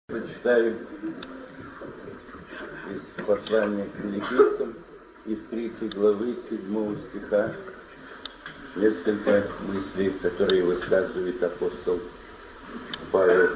Прочитаю из послания к филиппийцам, из 3 главы 7 стиха, несколько мыслей, которые высказывает апостол Павел.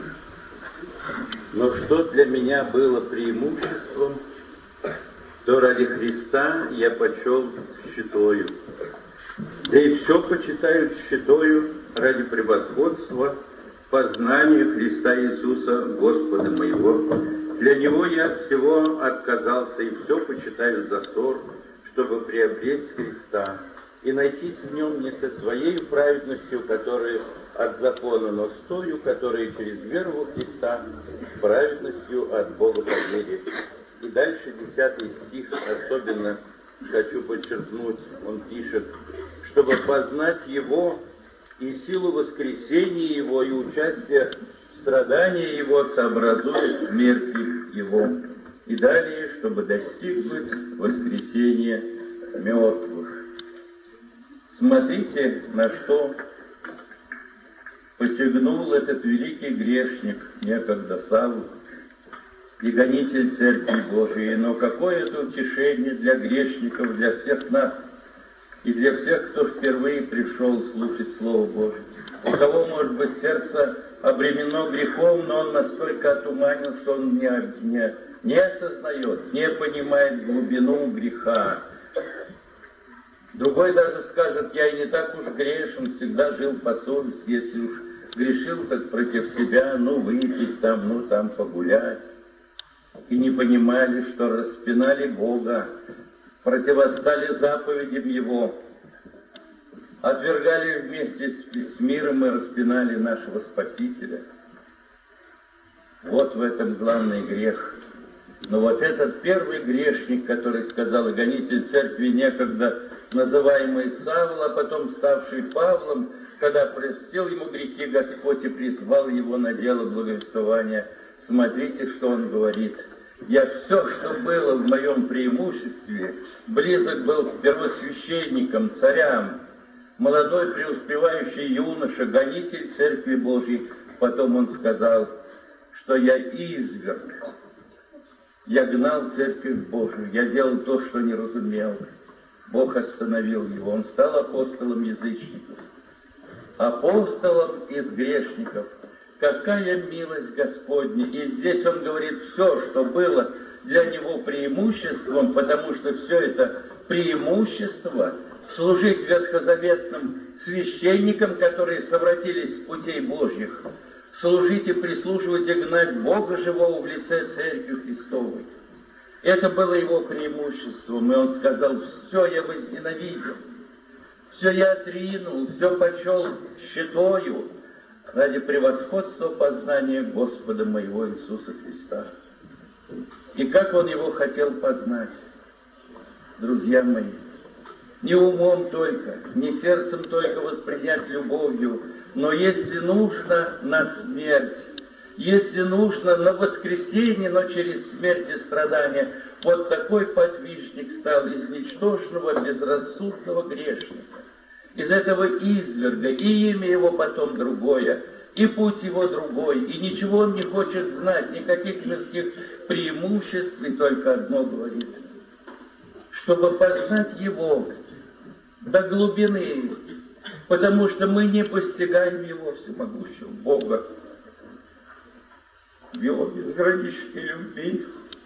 Но что для меня было преимуществом, то ради Христа я почел щитою. Да и все почитаю щитою ради превосходства познания Христа Иисуса, Господа моего. Для Него я от всего отказался и все почитаю за ссор, чтобы приобрести Христа и найтись в Нем не со своей праведностью, которая от закона, но с тою, которая через веру во Христа, праведностью от Бога по вере. И дальше 10 стих особенно хочу подчеркнуть, он пишет, чтобы познать Его и силу воскресения Его, и участие в страдании Его, сообразуя смерти Его. И далее, чтобы достигнуть воскресения мертвых. Смотрите, на что посягнул этот великий грешник, некогда Савл, и гонитель Церкви Божией. Но какое это утешение для грешников, для всех нас, и для всех, кто впервые пришел слушать Слово Божие. У кого, может быть, сердце обременено грехом, но он настолько отуманен, что он не осознает, не понимает глубину греха. Другой даже скажет, я и не так уж грешен, всегда жил по совести, если уж грешил, так против себя, выпить там, там погулять. И не понимали, что распинали Бога, противостали заповедям Его, отвергали вместе с миром и распинали нашего Спасителя. Вот в этом главный грех. Но вот этот первый грешник, который сказал, и гонитель Церкви, некогда называемый Савл, а потом ставший Павлом, когда простил ему грехи Господь и призвал его на дело благовествования, смотрите, что он говорит. Я все, что было в моем преимуществе, близок был к первосвященникам, царям, молодой преуспевающий юноша, гонитель Церкви Божьей. Потом он сказал, что я изверг, я гнал Церковь Божию, я делал то, что не разумел. Бог остановил его, он стал апостолом язычников, апостолом из грешников. Какая милость Господня! И здесь он говорит все, что было для него преимуществом, потому что все это преимущество служить ветхозаветным священникам, которые совратились с путей Божьих, служить и прислуживать и гнать Бога живого в лице Церкви Христовой. Это было его преимуществом, и он сказал, все я возненавидел, все я отринул, все почел щитою, ради превосходства познания Господа моего Иисуса Христа. И как он его хотел познать, друзья мои, не умом только, не сердцем только воспринять любовью, но если нужно на смерть, если нужно на воскресение, но через смерть и страдания, вот такой подвижник стал из ничтожного, безрассудного грешника. Из этого изверга, и имя его потом другое, и путь его другой, и ничего он не хочет знать, никаких мирских преимуществ, и только одно говорит, чтобы познать его до глубины, потому что мы не постигаем его всемогущего Бога, в его безграничной любви.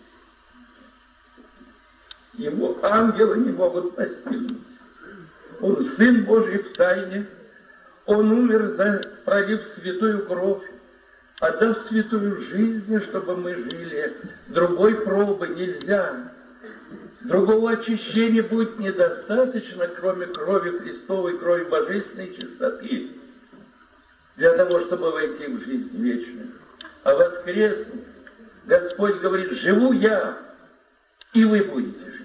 Его ангелы не могут постигнуть. Он Сын Божий в тайне, Он умер, пролив святую кровь, отдав святую жизнь, чтобы мы жили. Другой пробы нельзя. Другого очищения будет недостаточно, кроме крови Христовой, крови божественной чистоты, для того, чтобы войти в жизнь вечную. А воскреснув, Господь говорит, живу я, и вы будете жить.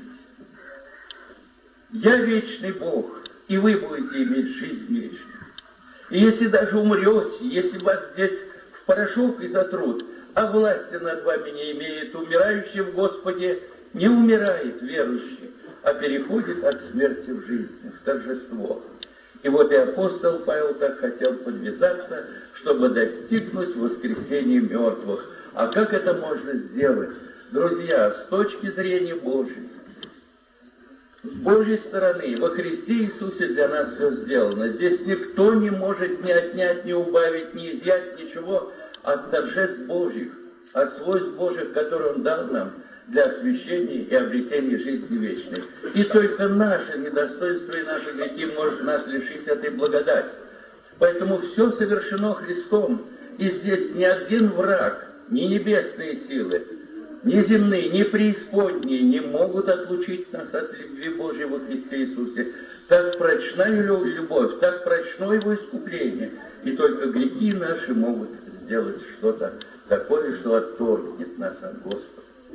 Я вечный Бог, и вы будете иметь жизнь вечную. И если даже умрете, если вас здесь в порошок и затрут, а власти над вами не имеет, умирающий в Господе не умирает верующий, а переходит от смерти в жизнь, в торжество. И вот и апостол Павел так хотел подвязаться, чтобы достигнуть воскресения мертвых. А как это можно сделать? Друзья, с точки зрения Божьей, с Божьей стороны, во Христе Иисусе для нас все сделано. Здесь никто не может ни отнять, ни убавить, ни изъять ничего от торжеств Божьих, от свойств Божьих, которые Он дал нам для освящения и обретения жизни вечной. И только наше недостоинство и наши грехи может нас лишить этой благодати. Поэтому все совершено Христом, и здесь ни один враг, ни небесные силы, ни земные, ни преисподние не могут отлучить нас от любви Божьей во Христе Иисусе. Так прочна Его любовь, так прочно Его искупление, и только грехи наши могут сделать что-то такое, что отторгнет нас от Господа.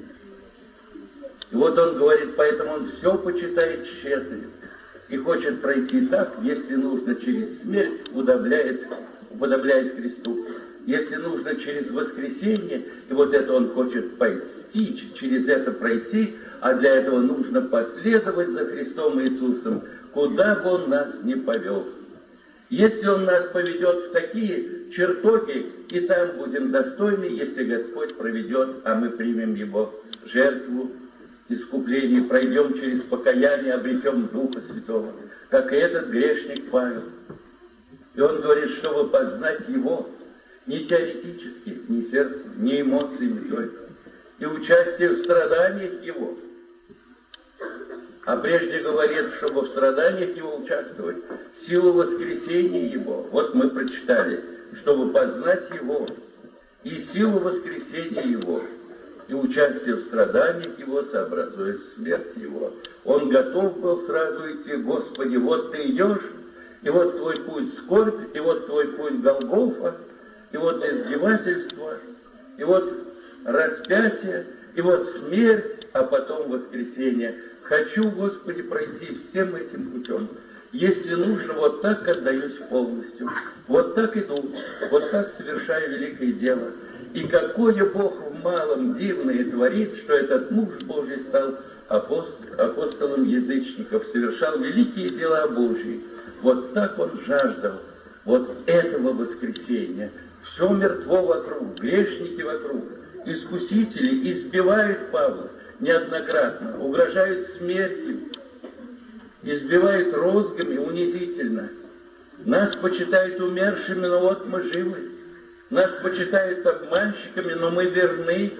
И вот он говорит, поэтому он все почитает тщетным и хочет пройти так, если нужно через смерть, уподобляясь Христу, если нужно через воскресение, и вот это он хочет постичь, через это пройти, а для этого нужно последовать за Христом Иисусом, куда бы Он нас ни повел. Если Он нас поведет в такие чертоги, и там будем достойны, если Господь проведет, а мы примем Его жертву, искупление, пройдем через покаяние, обретем Духа Святого, как и этот грешник Павел. И он говорит, чтобы познать Его, не теоретически, не сердцем, не эмоциями только, и участие в страданиях Его. А прежде говорит, чтобы в страданиях Его участвовать, силу воскресения Его. Вот мы прочитали, чтобы познать Его и силу воскресения Его, и участие в страданиях Его сообразует смерть Его. Он готов был сразу идти, Господи, вот Ты идешь, и вот Твой путь скорбь, и вот Твой путь Голгофа, и вот издевательство, и вот распятие, и вот смерть, а потом воскресение. Хочу, Господи, пройти всем этим путем. Если нужно, вот так отдаюсь полностью, вот так иду, вот так совершаю великое дело. И какое Бог в малом дивное творит, что этот муж Божий стал апостолом язычников, совершал великие дела Божьи. Вот так он жаждал вот этого воскресения. Все мертво вокруг, грешники вокруг, искусители избивают Павла неоднократно, угрожают смертью, избивают розгами унизительно. Нас почитают умершими, но вот мы живы. Нас почитают обманщиками, но мы верны.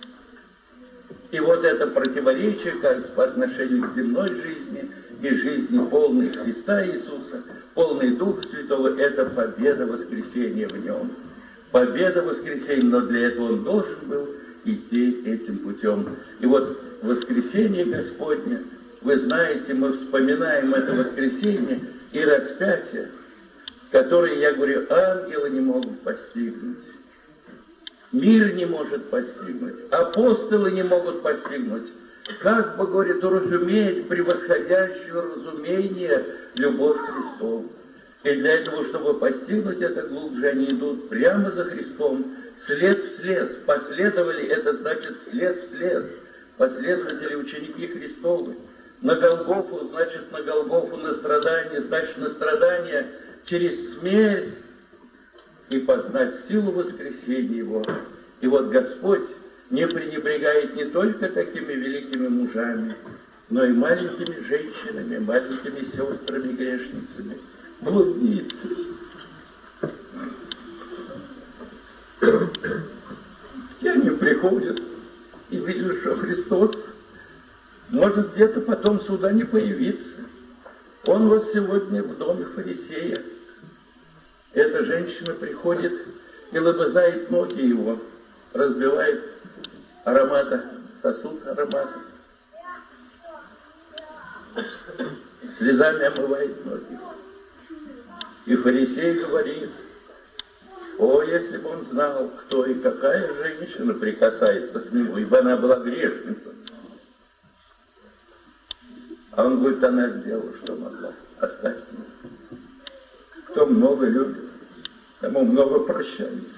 И вот это противоречие, как по отношению к земной жизни и жизни полной Христа Иисуса, полной Духа Святого, это победа воскресения в Нем. Победа воскресения, но для этого Он должен был идти этим путем. И вот воскресение Господне, вы знаете, мы вспоминаем это воскресение и распятие, которые, я говорю, ангелы не могут постигнуть, мир не может постигнуть, апостолы не могут постигнуть. Как бы, говорит, уразуметь превосходящую разумение любовь Христову. И для этого, чтобы постигнуть это глубже, они идут прямо за Христом, след в след. Последовали, это значит след в след. Последователи, ученики Христовы. На Голгофу, значит на Голгофу, на страдание, значит на страдание через смерть, и познать силу воскресения Его. И вот Господь не пренебрегает не только такими великими мужами, но и маленькими женщинами, маленькими сестрами грешницами, блудницами. И они приходят и видят, что Христос может где-то потом сюда не появиться. Он вот сегодня в доме фарисея. Эта женщина приходит и лобызает ноги Его, разбивает аромата, сосуд аромата, слезами омывает ноги. И фарисей говорит: о, если бы он знал, кто и какая женщина прикасается к нему, ибо она была грешница. А он говорит, она сделала, что могла. Оставьте меня. Кто много любит, тому много прощается.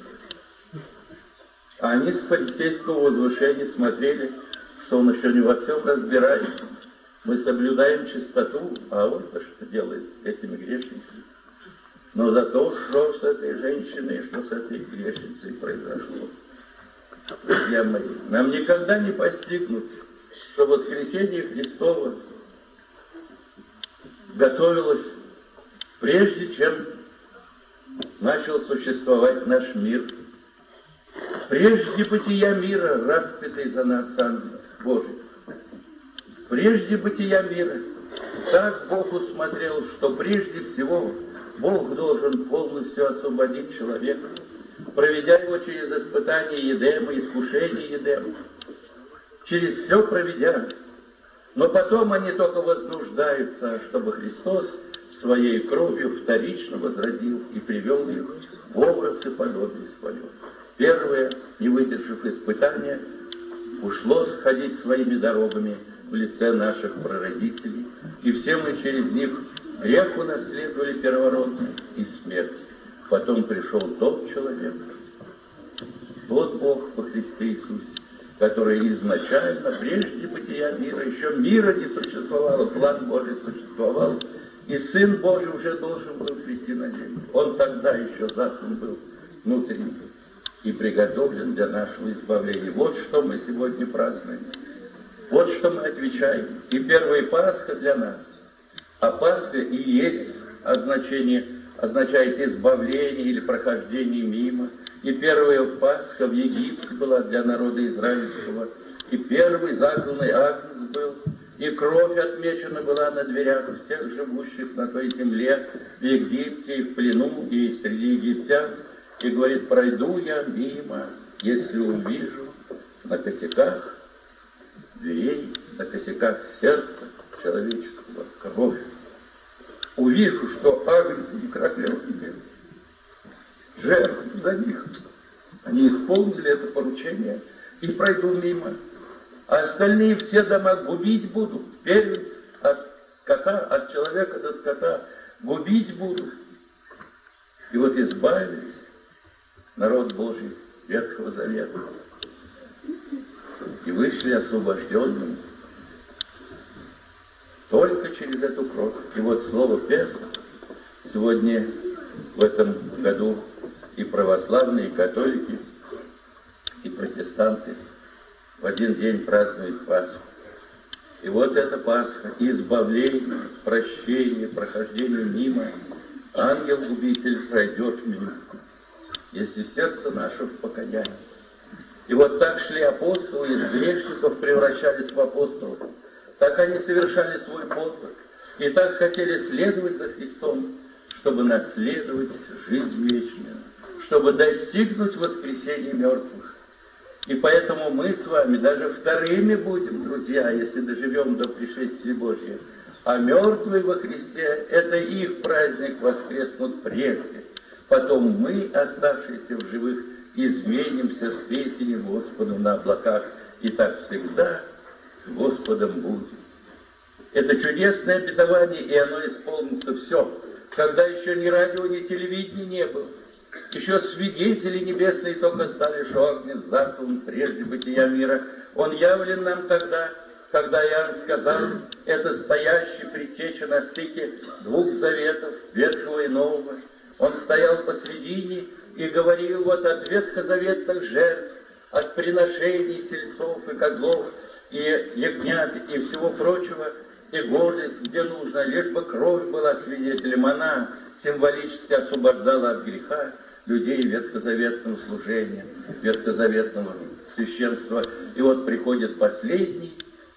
А они с фарисейского возвышения смотрели, что он еще не во всем разбирается. Мы соблюдаем чистоту, а он-то что делает с этими грешниками? Но зато что с этой женщиной, что с этой грешницей произошло. друзья мои, нам никогда не постигнуть, что воскресение Христово готовилось прежде, чем начал существовать наш мир. Прежде бытия мира, распятый за нас ангел Божий. Прежде бытия мира, так Бог усмотрел, что прежде всего Бог должен полностью освободить человека, проведя его через испытание Едема, искушение Едема, через все проведя. Но потом они только вознуждаются, чтобы Христос своей кровью вторично возродил и привел их в образ и подобие свое. Первое, не выдержав испытания, ушло сходить своими дорогами в лице наших прародителей, и все мы через них грех унаследовали первородный и смерть. Потом пришел тот человек, тот Бог во Христе Иисусе, который изначально, прежде бытия мира, еще мира не существовало, план Божий существовал, и Сын Божий уже должен был прийти на землю. Он тогда еще заслан был внутренний и приготовлен для нашего избавления. Вот что мы сегодня празднуем. Вот что мы отвечаем. И первая Пасха для нас. А Пасха и есть означает избавление или прохождение мимо. И первая Пасха в Египте была для народа израильского. И первый закланный агнец был. И кровь отмечена была на дверях всех живущих на той земле, в Египте, и в плену, и среди египтян. И говорит, пройду я мимо, если увижу на косяках дверей, на косяках сердца человеческого кровь. Увижу, что агнцы и краклевки жертвы за них. Они исполнили это поручение и пройду мимо. А остальные все дома губить будут, первенец от скота, от человека до скота, губить будут. И вот избавились народ Божий Ветхого Завета. И вышли освобожденными только через эту кровь. И вот слово Песах сегодня в этом году и православные, и католики, и протестанты в один день празднуют Пасху. И вот эта Пасха, избавление, прощение, прохождение мимо, ангел-губитель пройдет мимо, если сердце наше в покаянии. И вот так шли апостолы, из грешников превращались в апостолов. Так они совершали свой подвиг. И так хотели следовать за Христом, чтобы наследовать жизнь вечную, чтобы достигнуть воскресения мертвых. И поэтому мы с вами даже вторыми будем, друзья, если доживем до пришествия Божия. А мертвые во Христе, это их праздник, воскреснут прежде. Потом мы, оставшиеся в живых, изменимся, встретим Господу на облаках. И так всегда с Господом будем. Это чудесное обетование, и оно исполнится все. Когда еще ни радио, ни телевидения не было. Еще свидетели небесные только стали, что огнец заклан прежде бытия мира. Он явлен нам тогда, когда Иоанн сказал, это стоящий предтеча на стыке двух заветов, Ветхого и Нового. Он стоял посредине и говорил вот от ветхозаветных жертв, от приношений тельцов и козлов, и ягнят, и всего прочего, и гордость, где нужно, лишь бы кровь была свидетелем. Она символически освобождала от греха людей ветхозаветного служения, ветхозаветного священства. И вот приходит последний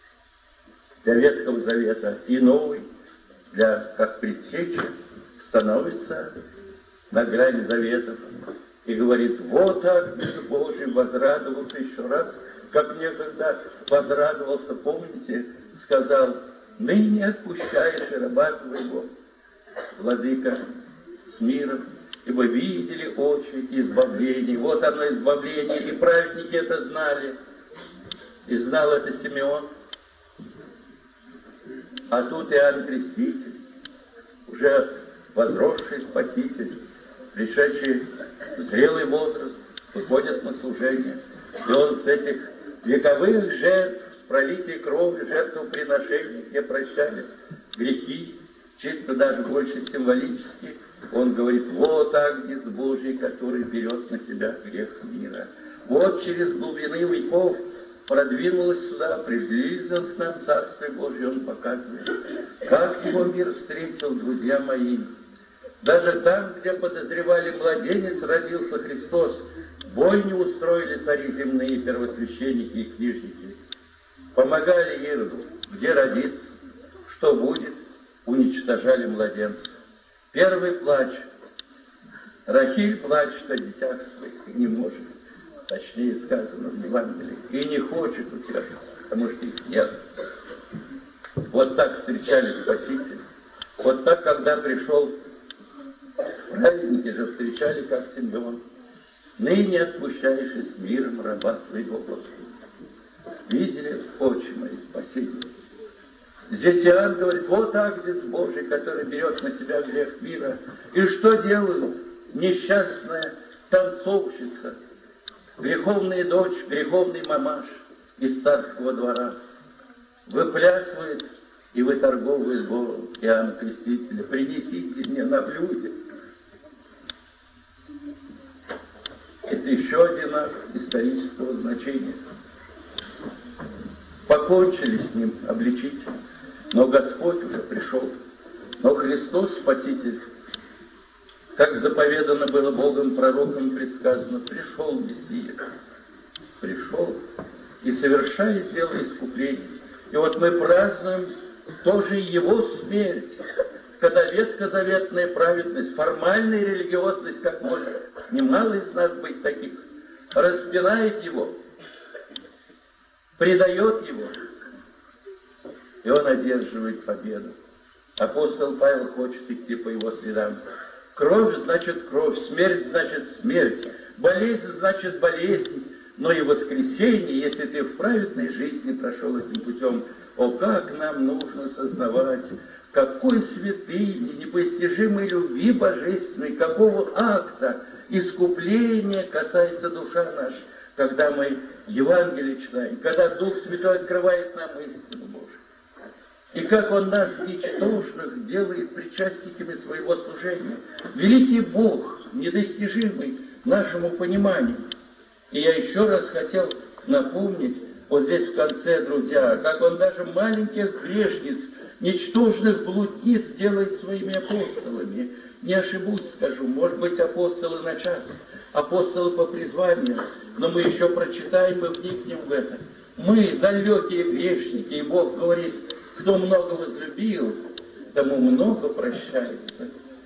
для Ветхого Завета и новый, для как предтеча, становится на грани заветов и говорит, вот Агнец Божий возрадовался еще раз, как некогда возрадовался, помните, сказал, ныне отпущаешь раба твоего, владыка с миром, ибо видели очи избавление. Вот оно избавление, и праведники это знали. И знал это Симеон. А тут Иоанн Креститель, уже возросший Спаситель, пришедший в зрелый возраст, выходит на служение. И он с этих вековых жертв, пролития крови, жертвоприношений, где прощались грехи, чисто даже больше символически, он говорит, вот Агнец Божий, который берет на себя грех мира. Вот через глубины веков продвинулось сюда, приблизилось к нам Царствие Божье, он показывает, как его мир встретил, друзья мои. Даже там, где подозревали, младенец родился Христос, бойню устроили цари земные, первосвященники и книжники. Помогали Ироду, где родиться, что будет, уничтожали младенца. Первый плач. Рахиль плачет о детях своих и не может, точнее сказано в Евангелии, и не хочет утешить, потому что их нет. Вот так встречали Спасителя. Вот так, когда пришел, праведники же встречали, как Симеон. Ныне отпущаешь и с миром раба твоего, Господи. Видели, очи мои, спасение. Здесь Иоанн говорит, вот Агнец Божий, который берет на себя грех мира. И что делают? Несчастная танцовщица, греховная дочь, греховный мамаш из царского двора. Выплясывает и выторговывает голову Иоанна Крестителя. Принесите мне на блюде. Это еще один акт исторического значения. Покончили с ним обличительно, но Господь уже пришел. Но Христос Спаситель, как заповедано было Богом, пророком предсказано, пришел Мессия, пришел и совершает дело искупления. И вот мы празднуем тоже его смерть, когда ветхозаветная праведность, формальная религиозность, как может немало из нас быть таких, распинает его, предает его, и он одерживает победу. Апостол Павел хочет идти по его следам. Кровь значит кровь, смерть значит смерть, болезнь значит болезнь, но и воскресенье, если ты в праведной жизни прошел этим путем. О, как нам нужно сознавать, какой святыни, непостижимой любви божественной, какого акта искупления касается душа наша, когда мы Евангелие читаем, когда Дух Святой открывает нам истину Божию. И как Он нас, ничтожных, делает причастниками своего служения. Великий Бог, недостижимый нашему пониманию. И я еще раз хотел напомнить, вот здесь в конце, друзья, как Он даже маленьких грешниц, ничтожных блудниц делает своими апостолами. Не ошибусь, скажу, может быть, апостолы на час, апостолы по призванию, но мы еще прочитаем и вникнем в это. Мы далекие грешники, и Бог говорит, кто много возлюбил, тому много прощается.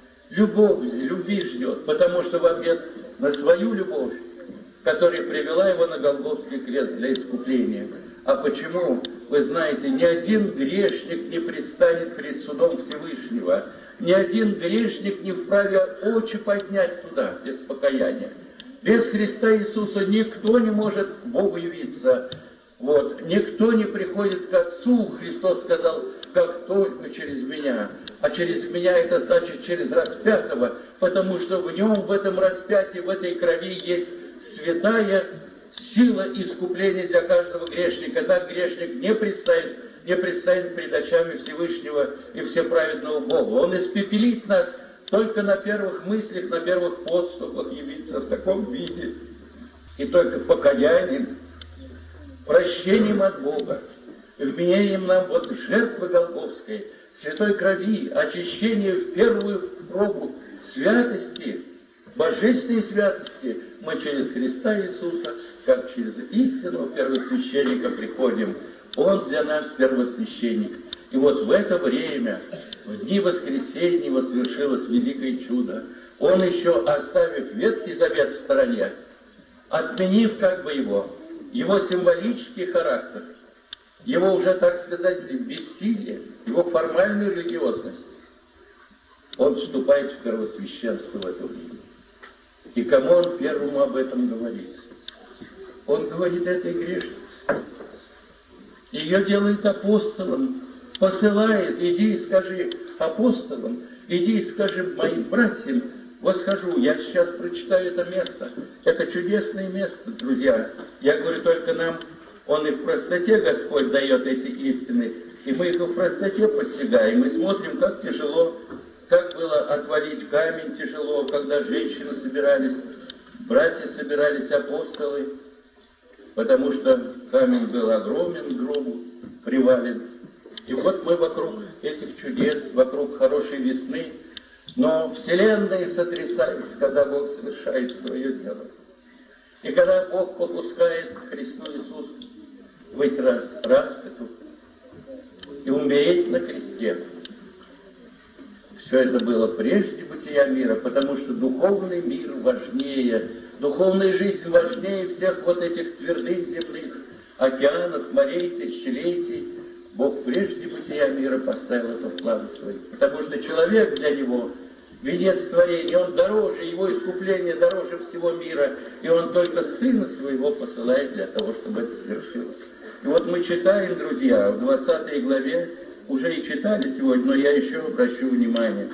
Любви ждет, потому что в ответ на свою любовь, которая привела его на Голгофский крест для искупления. А почему? Вы знаете, ни один грешник не предстанет перед судом Всевышнего, ни один грешник не вправе очи поднять туда без покаяния. Без Христа Иисуса никто не может к Богу явиться. Вот. Никто не приходит к Отцу, Христос сказал, как только через меня. А через меня это значит через распятого, потому что в нем, в этом распятии, в этой крови есть святая сила искупления для каждого грешника. Так грешник не предстанет пред очами Всевышнего и Всеправедного Бога. Он испепелит нас только на первых мыслях, на первых подступах явиться в таком виде. И только покаянием, прощением от Бога, вменением нам вот жертвы Голгофской, святой крови, очищение в первую пробу святости, божественной святости, мы через Христа Иисуса, как через истинного первосвященника приходим. Он для нас первосвященник. И вот в это время, в дни воскресения, свершилось великое чудо. Он еще, оставив Ветхий Завет в стороне, отменив как бы его символический характер, его уже, так сказать, бессилие, его формальную религиозность, он вступает в первосвященство в это время. И кому он первому об этом говорит? Он говорит этой грешнице. Ее делает апостолом, посылает, иди и скажи апостолам, иди и скажи моим братьям, восхожу. Я сейчас прочитаю это место. Это чудесное место, друзья. Я говорю только нам, Он и в простоте Господь дает эти истины, и мы их в простоте постигаем. Мы смотрим, как тяжело, как было отвалить камень тяжело, когда женщины собирались, братья собирались, апостолы, потому что камень был огромен к гробу, привален. И вот мы вокруг этих чудес, вокруг хорошей весны, но Вселенная сотрясается, когда Бог совершает свое дело. И когда Бог попускает Христу Иисусу быть распяту и умереть на кресте. Все это было прежде бытия мира, потому что духовный мир важнее, духовная жизнь важнее всех вот этих твердынь земных, океанов, морей, тысячелетий. Бог прежде бытия мира поставил это в планы свои, потому что человек для него венец творения, он дороже, его искупление дороже всего мира, и он только Сына Своего посылает для того, чтобы это свершилось. И вот мы читаем, друзья, в 20 главе, уже и читали сегодня, но я еще обращу внимание.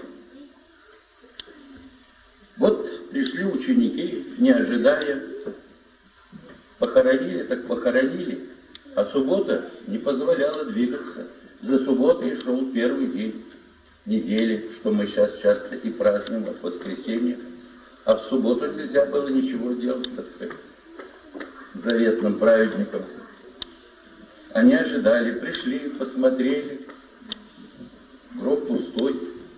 Вот пришли ученики, не ожидая, похоронили, так похоронили, а суббота не позволяла двигаться. За субботой шел первый день недели, что мы сейчас часто и празднуем от воскресенья, а в субботу нельзя было ничего делать, так сказать, заветным праведникам. Они ожидали, пришли, посмотрели, гроб пустой.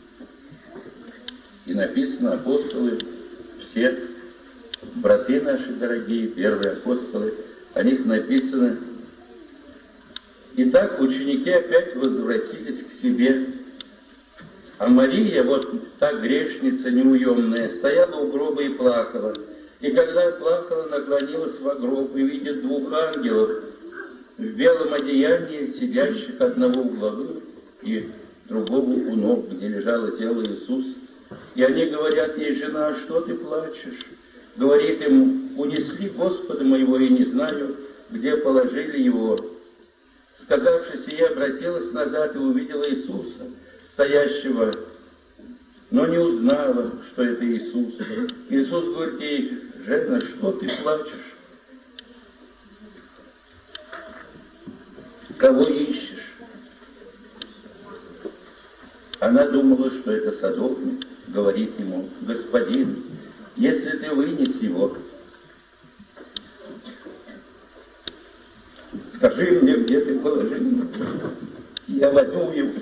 И написано, апостолы, все браты наши дорогие, первые апостолы, о них написано. Итак, ученики опять возвратились к себе. А Мария, вот та грешница неуемная, стояла у гроба и плакала. И когда плакала, наклонилась во гроб и видит двух ангелов в белом одеянии, сидящих одного у главы и другого у ног, где лежало тело Иисуса. И они говорят ей: жена, что ты плачешь? Говорит им: унесли Господа моего, и не знаю, где положили его. Сказавши сие, обратилась назад и увидела Иисуса, стоящего, но не узнала, что это Иисус. Иисус говорит ей: жена, что ты плачешь? Кого ищешь? Она думала, что это садовник, говорит ему: господин, если ты вынес его, скажи мне, где ты положил, я возьму его.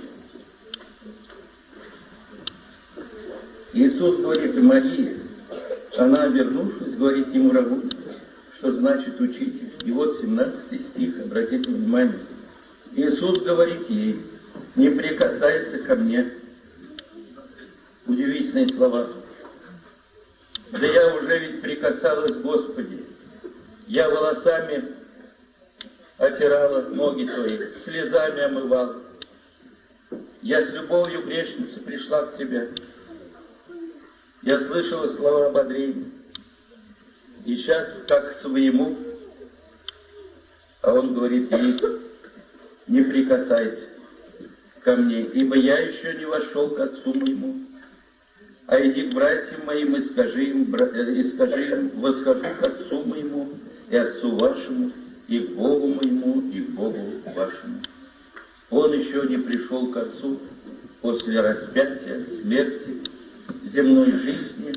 Иисус говорит: Мария. Она, обернувшись, говорит ему: Раввуни, что значит учитель. И вот 17 стих, обратите внимание. Иисус говорит ей: не прикасайся ко мне. Удивительные слова. Да я уже ведь прикасалась, Господи. Я волосами отирала ноги твои, слезами омывала. Я с любовью грешницы пришла к тебе. Я слышала слова ободрения. И сейчас как к своему. А он говорит ей: не прикасайся ко мне, ибо я еще не вошел к отцу моему. А иди к братьям моим и скажи им, восхожу к отцу моему и отцу вашему, и к Богу моему, и к Богу вашему. Он еще не пришел к отцу после распятия, смерти, земной жизни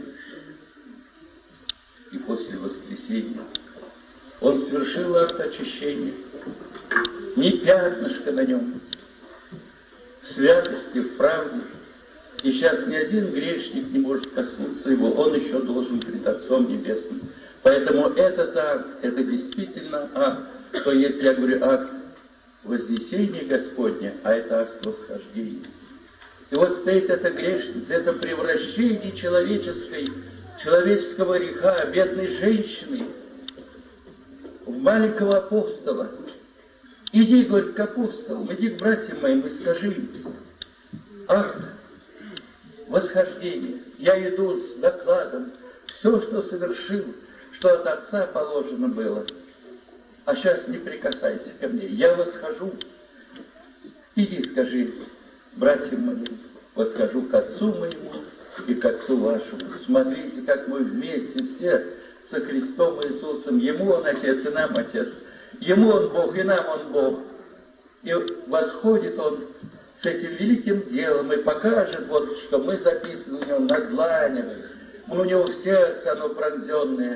и после воскресения. Он совершил акт очищения. Ни пятнышка на нем. В святости, в правде. И сейчас ни один грешник не может коснуться его. Он еще должен пред Отцом Небесным. Поэтому этот акт, это действительно акт. То есть, я говорю, акт вознесения Господня, а это акт восхождения. И вот стоит эта грешница, это превращение человеческого греха, бедной женщины, в маленького апостола. Иди, говорит, к апостолам, иди к братьям моим и скажи им: акт восхождения. Я иду с докладом, все, что совершил, что от Отца положено было. А сейчас не прикасайся ко мне, я восхожу. Иди, скажи братьям моим: восхожу к Отцу моему и к Отцу вашему. Смотрите, как мы вместе все со Христом Иисусом. Ему Он Отец, и нам Отец. Ему Он Бог, и нам Он Бог. И восходит Он с этим великим делом и покажет, вот, что мы записаны у Него на дланях. У Него в сердце оно пронзенное.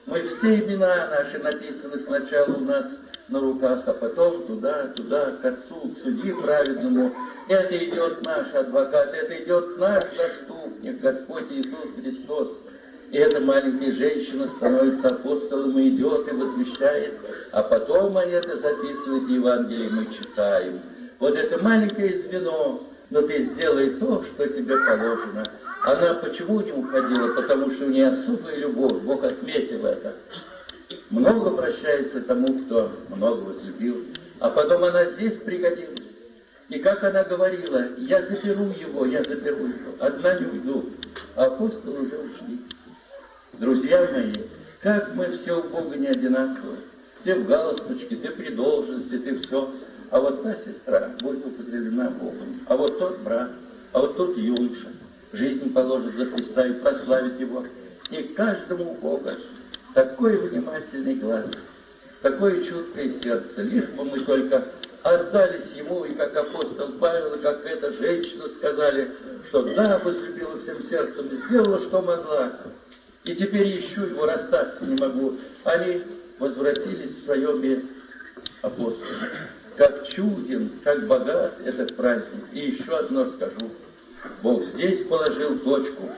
Мы все имена наши написаны сначала у нас на руках, а потом туда, к Отцу, к Судье праведному. Это идет наш адвокат, это идет наш заступник, Господь Иисус Христос. И эта маленькая женщина становится апостолом и идет и возвещает, а потом они это записывают в Евангелии, мы читаем. Вот это маленькое звено, но ты сделай то, что тебе положено. Она почему не уходила? Потому что у нее особая любовь, Бог отметил это. Много прощается тому, кто много возлюбил. А потом она здесь пригодилась. И как она говорила, я заберу его, одна не уйду. А апостолы уже ушли. Друзья мои, как мы все у Бога не одинаковы. Ты в галстучке, ты при должности, ты все. А вот та сестра будет употреблена Богом. А вот тот брат, а вот тот юноша жизнь положит за Христа и прославит Его. И каждому Бога такой внимательный глаз, такое чуткое сердце. Лишь бы мы только отдались Ему, и как апостол Павел, и как эта женщина сказали, что да, возлюбила всем сердцем и сделала, что могла. И теперь ищу Его, расстаться не могу. Они возвратились в свое место, апостолы. Как чуден, как богат этот праздник. И еще одно скажу. Бог здесь положил точку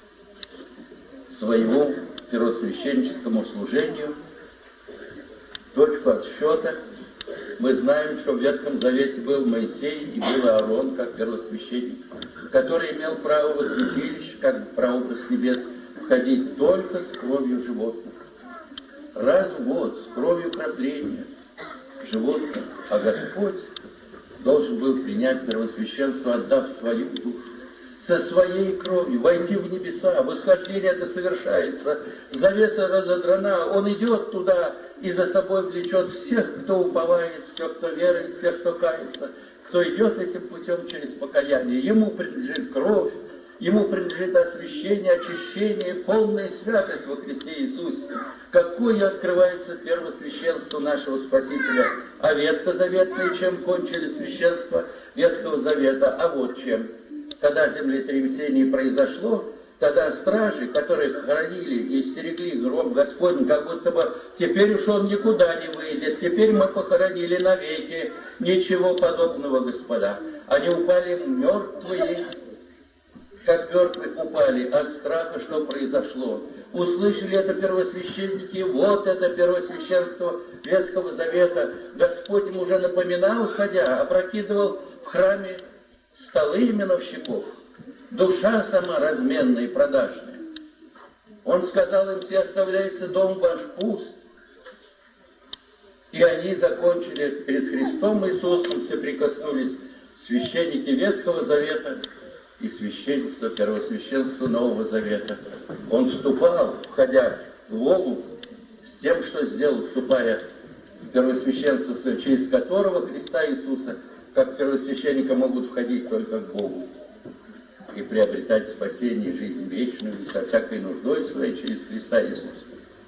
своему первосвященническому служению, точку отсчета. Мы знаем, что в Ветхом Завете был Моисей и был Аарон, как первосвященник, который имел право во святилище, как прообраз небес, входить только с кровью животных. Раз в год с кровью кропления животных, а Господь должен был принять первосвященство, отдав свою душу, со своей кровью, войти в небеса. Восхождение это совершается, завеса разодрана, Он идет туда и за собой влечет всех, кто уповает, всех, кто верует, всех, кто кается, кто идет этим путем через покаяние. Ему принадлежит кровь, Ему принадлежит освящение, очищение, полная святость во Христе Иисусе. Какое открывается первосвященство нашего Спасителя. А ветхозаветное чем кончили священство Ветхого Завета? А вот чем. Когда землетрясение произошло, тогда стражи, которые хранили и стерегли гроб Господень, как будто бы теперь уж он никуда не выйдет, теперь мы похоронили навеки. Ничего подобного, господа. Они упали мертвые, как мертвые упали от страха, что произошло. Услышали это первосвященники, вот это первосвященство Ветхого Завета. Господь им уже напоминал, ходя, опрокидывал в храме столы именовщиков. Душа сама разменная и продажная. Он сказал им, все оставляется дом ваш пуст. И они закончили перед Христом Иисусом, соприкоснулись священники Ветхого Завета и священство, первосвященство Нового Завета. Он вступал, входя в Богу, с тем, что сделал, вступая в первосвященство, через которого Христа Иисуса, как первосвященника, могут входить только к Богу и приобретать спасение и жизнь вечную, и со всякой нуждой своей через Христа Иисуса.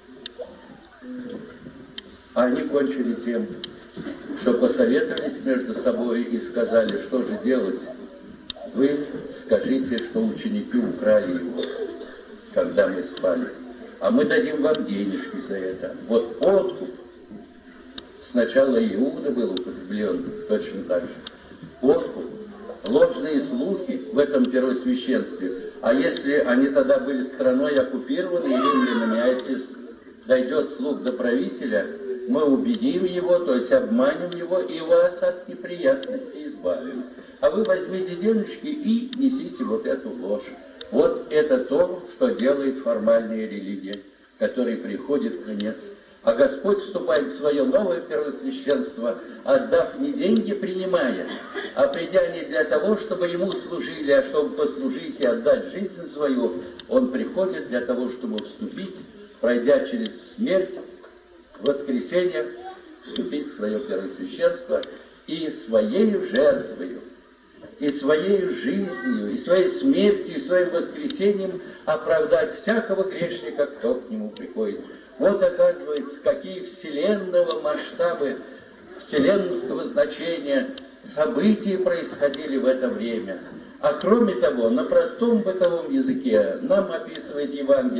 А они кончили тем, что посоветовались между собой и сказали, что же делать. Вы скажите, что ученики украли его, когда мы спали, а мы дадим вам денежки за это. Вот откуп. Сначала Иуда был употреблен точно так же. Откуп. Ложные слухи в этом первосвященстве. А если они тогда были страной оккупированы римлянами, а если дойдет слух до правителя, мы убедим его, то есть обманем его, и вас от неприятностей избавим. А вы возьмите денежки и несите вот эту ложь. Вот это то, что делает формальная религия, которой приходит в конец. А Господь вступает в свое новое первосвященство, отдав не деньги принимая, а придя не для того, чтобы Ему служили, а чтобы послужить и отдать жизнь свою. Он приходит для того, чтобы вступить, пройдя через смерть, воскресение, вступить в свое первосвященство и своей жертвою, и своей жизнью, и своей смертью, и своим воскресением оправдать всякого грешника, кто к Нему приходит. Вот, оказывается, какие вселенного масштабы, вселенского значения события происходили в это время. А кроме того, на простом бытовом языке нам описывает Евангелие,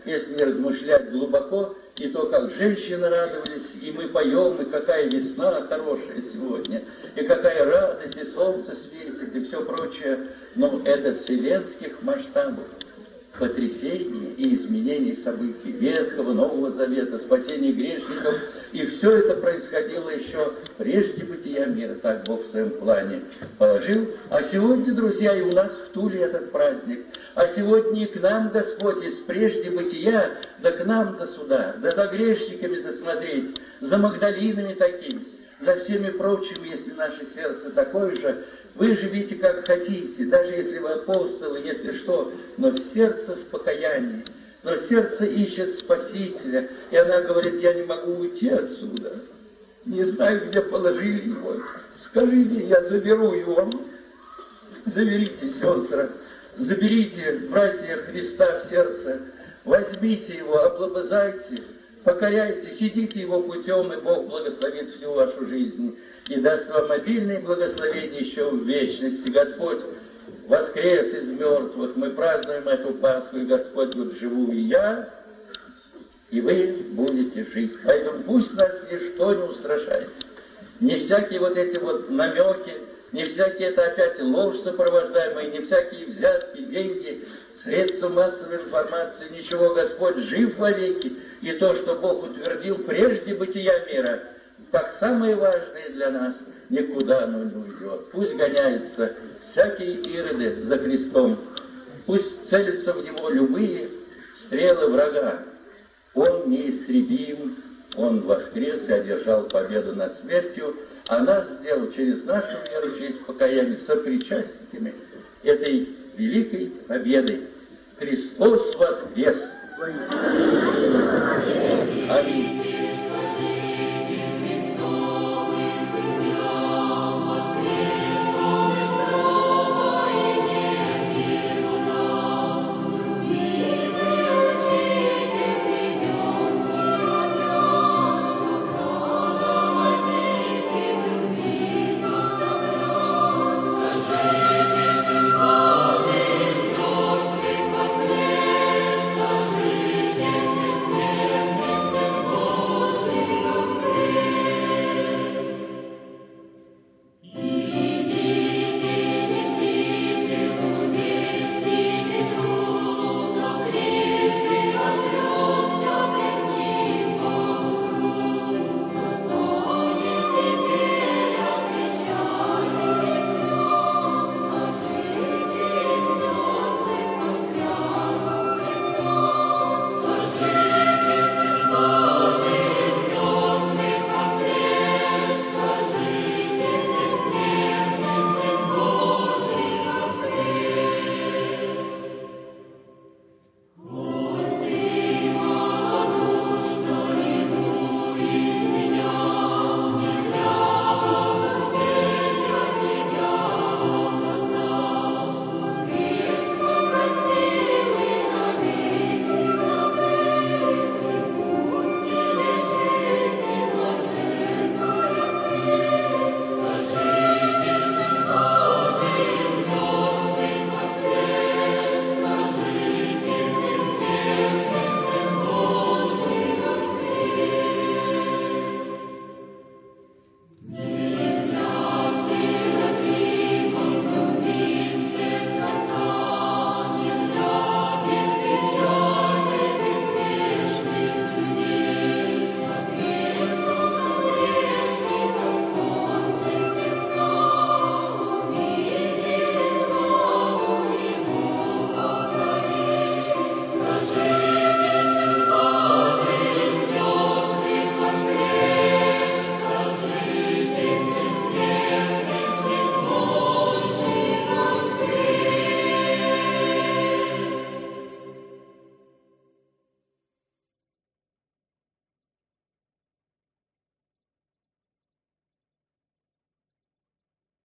если не размышлять глубоко, и то, как женщины радовались, и мы поем, и какая весна хорошая сегодня, и какая радость, и солнце светит, и все прочее. Но это вселенских масштабов потрясений и изменений событий Ветхого, Нового Завета, спасения грешников. И все это происходило еще прежде бытия мира, так Бог в своем плане положил. А сегодня, друзья, и у нас в Туле этот праздник. А сегодня и к нам Господь из прежде бытия, да к нам до суда, да за грешниками досмотреть, за Магдалинами такими, за всеми прочими, если наше сердце такое же. Вы живите как хотите, даже если вы апостолы, если что, но в сердце в покаянии. Но сердце ищет Спасителя, и она говорит: я не могу уйти отсюда, не знаю, где положили его. Скажите, я заберу его. Заберите, сестры, заберите, братья, Христа в сердце, возьмите его, облобызайте, покоряйтесь, идите его путем, и Бог благословит всю вашу жизнь и даст вам обильное благословение еще в вечности. Господь воскрес из мертвых, мы празднуем эту Пасху, и Господь говорит: живу и я, и вы будете жить. Поэтому пусть нас ничто не устрашает. Не всякие вот эти вот намеки, не всякие это опять ложь сопровождаемая, не всякие взятки, деньги, средства массовой информации, ничего. Господь жив вовеки, и то, что Бог утвердил прежде бытия мира, как самое важное для нас, никуда оно не уйдет. Пусть гоняются всякие ироды за Христом, пусть целятся в него любые стрелы врага. Он неистребим, он воскрес и одержал победу над смертью, а нас сделал через нашу веру, через покаяние сопричастниками этой великой победы. Христос воскрес! Аминь.